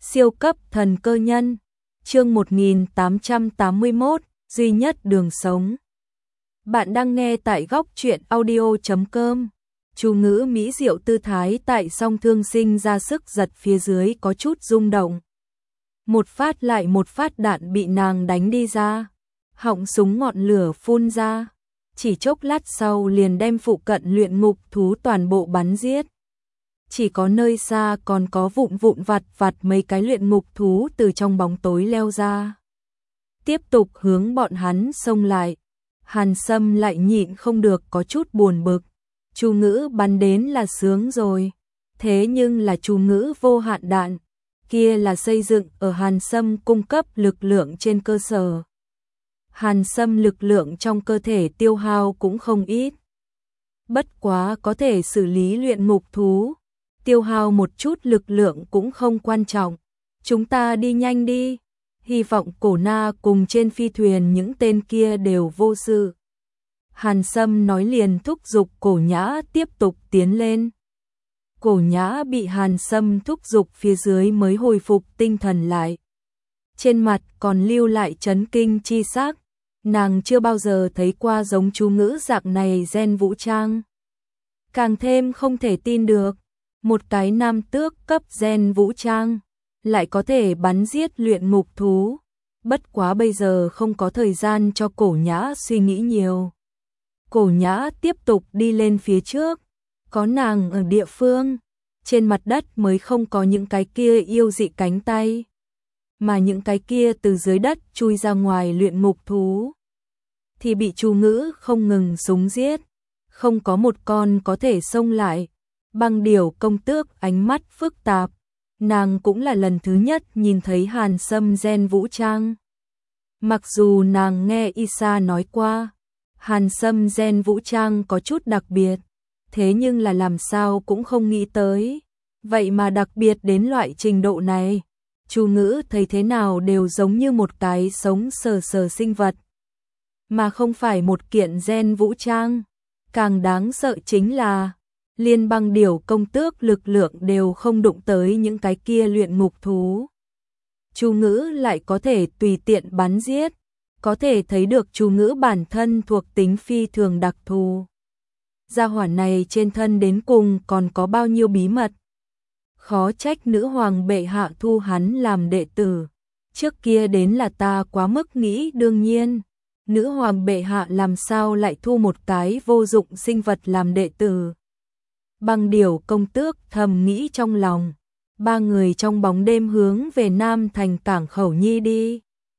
Siêu cấp thần cơ nhân, chương 1881, duy nhất đường sống. Bạn đang nghe tại góc truyện audio.com. Chú ngữ mỹ diệu tư thái tại song thương sinh ra sức giật phía dưới có chút rung động. Một phát lại một phát đạn bị nàng đánh đi ra, họng súng ngọn lửa phun ra, chỉ chốc lát sau liền đem phụ cận luyện ngục thú toàn bộ bắn giết. Chỉ có nơi xa còn có vụn vặt mấy cái luyện ngục thú từ trong bóng tối leo ra. Tiếp tục hướng bọn hắn xông lại. Hàn Sâm lại nhịn không được có chút buồn bực. Chú ngữ bắn đến là sướng rồi. Thế nhưng là chú ngữ vô hạn đạn. Kia là xây dựng ở Hàn Sâm cung cấp lực lượng trên cơ sở. Hàn Sâm lực lượng trong cơ thể tiêu hao cũng không ít. Bất quá có thể xử lý luyện ngục thú. Tiêu hao một chút lực lượng cũng không quan trọng. Chúng ta đi nhanh đi. Hy vọng Cổ Na cùng trên phi thuyền những tên kia đều vô sự. Hàn Sâm nói liền thúc giục Cổ Nhã tiếp tục tiến lên. Cổ Nhã bị Hàn Sâm thúc giục phía dưới mới hồi phục tinh thần lại. Trên mặt còn lưu lại chấn kinh chi sắc. Nàng chưa bao giờ thấy qua giống chú ngữ dạng này gen vũ trang. Càng thêm không thể tin được. Một cái nam tước cấp gen vũ trang, lại có thể bắn giết luyện ngục thú. Bất quá bây giờ không có thời gian cho Cổ Nhã suy nghĩ nhiều. Cổ Nhã tiếp tục đi lên phía trước. Có nàng ở địa phương, trên mặt đất mới không có những cái kia yêu dị cánh tay. Mà những cái kia từ dưới đất chui ra ngoài luyện ngục thú thì bị chú ngữ không ngừng súng giết. Không có một con có thể xông lại. Băng Điểu công tước ánh mắt phức tạp, nàng cũng là lần thứ nhất nhìn thấy Hàn Sâm gen vũ trang. Mặc dù nàng nghe Isa nói qua, Hàn Sâm gen vũ trang có chút đặc biệt, thế nhưng là làm sao cũng không nghĩ tới. Vậy mà đặc biệt đến loại trình độ này, chú ngữ thấy thế nào đều giống như một cái sống sờ sinh vật, mà không phải một kiện gen vũ trang. Càng đáng sợ chính là liên Băng Điểu công tước lực lượng đều không đụng tới những cái kia luyện ngục thú. Chú ngữ lại có thể tùy tiện bắn giết, có thể thấy được chú ngữ bản thân thuộc tính phi thường đặc thù. Gia hỏa này trên thân đến cùng còn có bao nhiêu bí mật. Khó trách nữ hoàng bệ hạ thu hắn làm đệ tử. Trước kia đến là ta quá mức nghĩ đương nhiên. Nữ hoàng bệ hạ làm sao lại thu một cái vô dụng sinh vật làm đệ tử. Băng Điểu công tước thầm nghĩ trong lòng. Ba người trong bóng đêm hướng về Nam thành cảng Khẩu Nhi đi.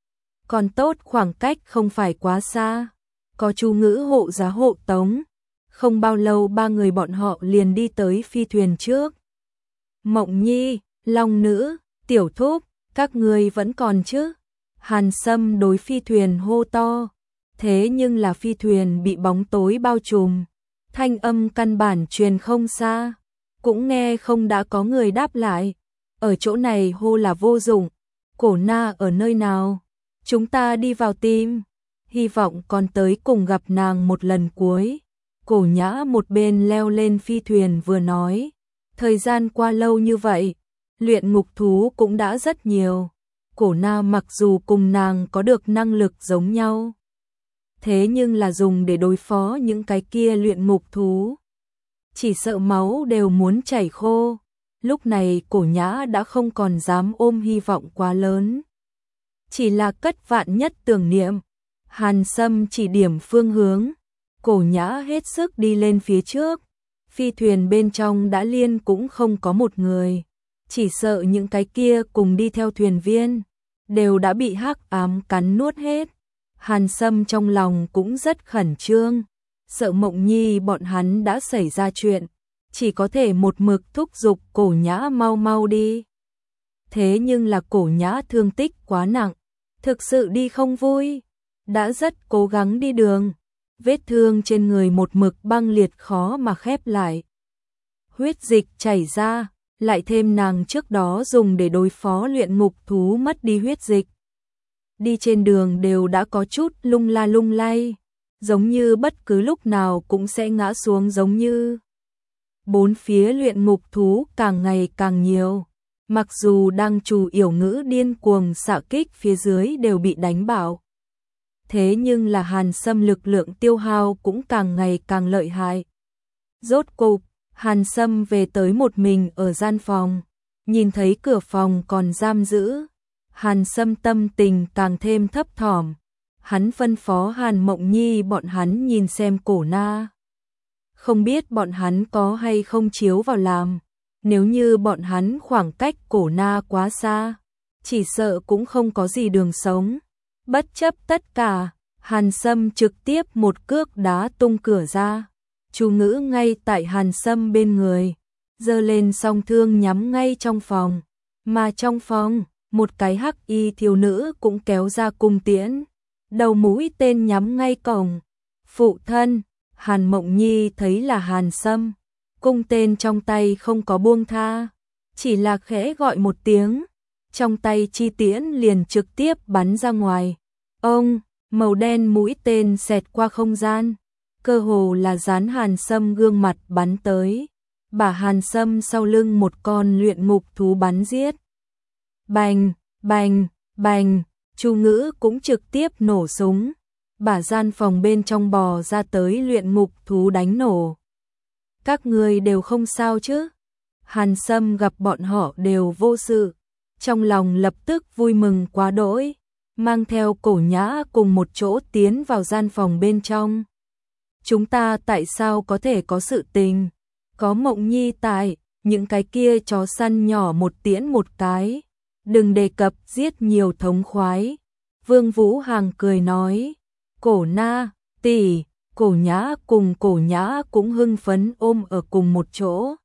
Còn tốt khoảng cách không phải quá xa. Có chú ngữ hộ giá hộ tống. Không bao lâu ba người bọn họ liền đi tới phi thuyền trước. Mộng Nhi, Long Nữ, Tiểu Thúc, các người vẫn còn chứ? Hàn Sâm đối phi thuyền hô to. Thế nhưng là phi thuyền bị bóng tối bao trùm. Thanh âm căn bản truyền không xa, cũng nghe không đã có người đáp lại. Ở chỗ này hô là vô dụng. Cổ Na ở nơi nào? Chúng ta đi vào tìm. Hy vọng còn tới cùng gặp nàng một lần cuối. Cổ Nhã một bên leo lên phi thuyền vừa nói. Thời gian qua lâu như vậy, luyện ngục thú cũng đã rất nhiều. Cổ Na mặc dù cùng nàng có được năng lực giống nhau, thế nhưng là dùng để đối phó những cái kia luyện ngục thú, chỉ sợ máu đều muốn chảy khô. Lúc này Cổ Nhã đã không còn dám ôm hy vọng quá lớn, chỉ là cất vạn nhất tưởng niệm. Hàn Sâm chỉ điểm phương hướng, Cổ Nhã hết sức đi lên phía trước. Phi thuyền bên trong đã liên cũng không có một người, chỉ sợ những cái kia cùng đi theo thuyền viên đều đã bị hắc ám cắn nuốt hết. Hàn Sâm trong lòng cũng rất khẩn trương, sợ Mộng Nhi bọn hắn đã xảy ra chuyện, chỉ có thể một mực thúc giục Cổ Nhã mau đi. Thế nhưng là Cổ Nhã thương tích quá nặng, thực sự đi không vui, đã rất cố gắng đi đường, vết thương trên người một mực băng liệt khó mà khép lại. Huyết dịch chảy ra, lại thêm nàng trước đó dùng để đối phó luyện ngục thú mất đi huyết dịch. Đi trên đường đều đã có chút lung lay, giống như bất cứ lúc nào cũng sẽ ngã xuống giống như. Bốn phía luyện ngục thú càng ngày càng nhiều, Mặc dù đang chủ yểu ngữ điên cuồng xạ kích phía dưới đều bị đánh bạo. Thế nhưng là Hàn Sâm lực lượng tiêu hao cũng càng ngày càng lợi hại. Rốt cục, Hàn Sâm về tới một mình ở gian phòng, nhìn thấy cửa phòng còn giam giữ. Hàn Sâm tâm tình càng thêm thấp thỏm. Hắn phân phó Hàn Mộng Nhi bọn hắn nhìn xem Cổ Na. Không biết bọn hắn có hay không chiếu vào làm. Nếu như bọn hắn khoảng cách Cổ Na quá xa, chỉ sợ cũng không có gì đường sống. Bất chấp tất cả, Hàn Sâm trực tiếp một cước đá tung cửa ra. Chu Ngữ ngay tại Hàn Sâm bên người, giơ lên song thương nhắm ngay trong phòng. Mà trong phòng, một cái hắc y thiếu nữ cũng kéo ra cung tiễn, đầu mũi tên nhắm ngay cổng. Phụ thân, Hàn Mộng Nhi thấy là Hàn Sâm, cung tên trong tay không có buông tha, chỉ là khẽ gọi một tiếng, trong tay chi tiễn liền trực tiếp bắn ra ngoài. Ông, màu đen mũi tên xẹt qua không gian, cơ hồ là dán Hàn Sâm gương mặt bắn tới, bả Hàn Sâm sau lưng một con luyện ngục thú bắn giết. Bành, bành, bành, Chu Ngữ cũng trực tiếp nổ súng, bả gian phòng bên trong bò ra tới luyện ngục thú đánh nổ. Các người đều không sao chứ? Hàn Sâm gặp bọn họ đều vô sự, trong lòng lập tức vui mừng quá đỗi, mang theo Cổ Nhã cùng một chỗ tiến vào gian phòng bên trong. Chúng ta tại sao có thể có sự tình? Có Mộng Nhi tại, những cái kia chó săn nhỏ một tiễn một cái, đừng đề cập giết nhiều thống khoái. Vương Vũ Hằng cười nói, Cổ Na, tỷ, Cổ Nhã cùng Cổ Nhã cũng hưng phấn ôm ở cùng một chỗ.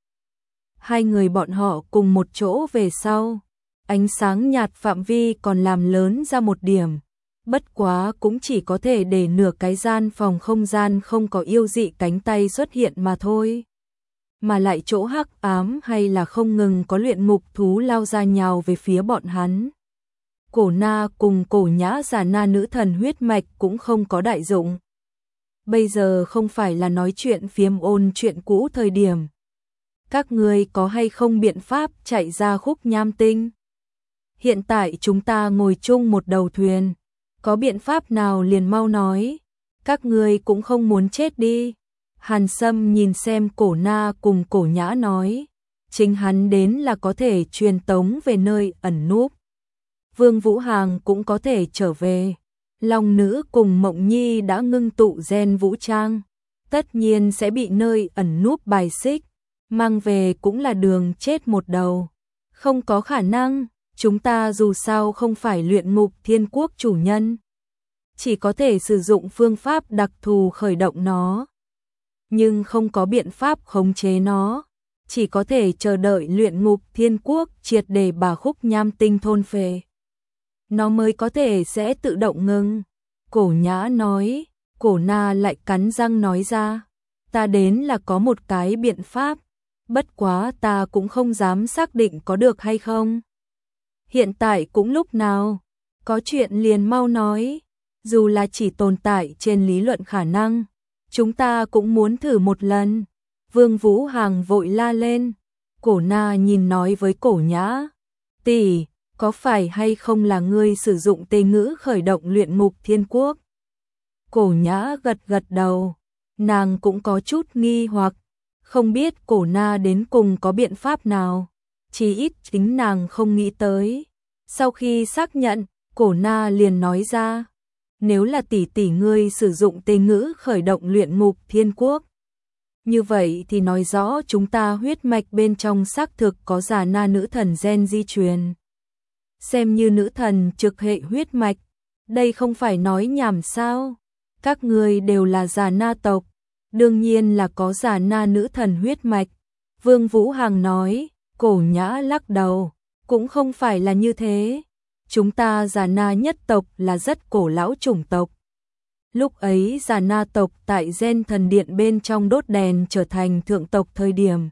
Hai người bọn họ cùng một chỗ về sau, ánh sáng nhạt phạm vi còn làm lớn ra một điểm, bất quá cũng chỉ có thể để nửa cái gian phòng không gian không có yêu dị cánh tay xuất hiện mà thôi. Mà lại chỗ hắc ám hay là không ngừng có luyện ngục thú lao ra nhào về phía bọn hắn. Cổ Na cùng Cổ Nhã giả na nữ thần huyết mạch cũng không có đại dụng. Bây giờ không phải là nói chuyện phiếm ôn chuyện cũ thời điểm. Các ngươi có hay không biện pháp chạy ra khúc nham tinh? Hiện tại chúng ta ngồi chung một đầu thuyền, có biện pháp nào liền mau nói, các ngươi cũng không muốn chết đi. Hàn Sâm nhìn xem Cổ Na cùng Cổ Nhã nói, chính hắn đến là có thể truyền tống về nơi ẩn núp. Vương Vũ Hằng cũng có thể trở về. Long Nữ cùng Mộng Nhi đã ngưng tụ gen vũ trang, tất nhiên sẽ bị nơi ẩn núp bài xích, mang về cũng là đường chết một đầu. Không có khả năng, chúng ta dù sao không phải luyện ngục thiên quốc chủ nhân, chỉ có thể sử dụng phương pháp đặc thù khởi động nó, nhưng không có biện pháp khống chế nó, chỉ có thể chờ đợi luyện ngục thiên quốc triệt để bà khúc nham tinh thôn phệ, nó mới có thể sẽ tự động ngừng. Cổ Nhã nói. Cổ Na lại cắn răng nói ra, ta đến là có một cái biện pháp, bất quá ta cũng không dám xác định có được hay không. Hiện tại cũng lúc nào, có chuyện liền mau nói, dù là chỉ tồn tại trên lý luận khả năng, chúng ta cũng muốn thử một lần. Vương Vũ Hằng vội la lên. Cổ Na nhìn nói với Cổ Nhã, tỷ, có phải hay không là ngươi sử dụng tê ngữ khởi động luyện ngục thiên quốc? Cổ Nhã gật gật đầu, nàng cũng có chút nghi hoặc, không biết Cổ Na đến cùng có biện pháp nào, chỉ ít chính nàng không nghĩ tới. Sau khi xác nhận, Cổ Na liền nói ra, nếu là tỷ tỷ ngươi sử dụng tê ngữ khởi động luyện ngục thiên quốc, như vậy thì nói rõ chúng ta huyết mạch bên trong xác thực có giả na nữ thần gen di truyền. Xem như nữ thần trực hệ huyết mạch, đây không phải nói nhảm sao? Các ngươi đều là giả na tộc, đương nhiên là có giả na nữ thần huyết mạch. Vương Vũ Hằng nói. Cổ Nhã lắc đầu, cũng không phải là như thế. Chúng ta giả na nhất tộc là rất cổ lão chủng tộc. Lúc ấy giả na tộc tại gen thần điện bên trong đốt đèn trở thành thượng tộc thời điểm.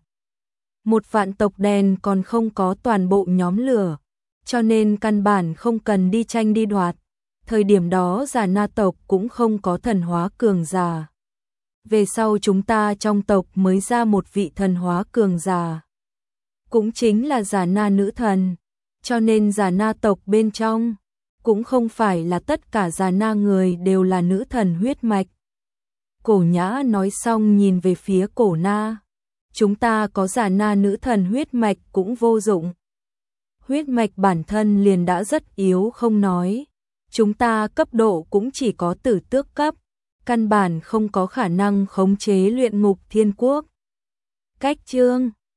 Một vạn tộc đèn còn không có toàn bộ nhóm lửa, cho nên căn bản không cần đi tranh đi đoạt. Thời điểm đó giả na tộc cũng không có thần hóa cường giả. Về sau chúng ta trong tộc mới ra một vị thần hóa cường giả. cũng chính là Già Na nữ thần, cho nên Già Na tộc bên trong cũng không phải là tất cả Già Na người đều là nữ thần huyết mạch. Cổ Nhã nói xong nhìn về phía Cổ Na, chúng ta có Già Na nữ thần huyết mạch cũng vô dụng. Huyết mạch bản thân liền đã rất yếu không nói, chúng ta cấp độ cũng chỉ có tử tước cấp, căn bản không có khả năng khống chế luyện ngục thiên quốc. Cách chương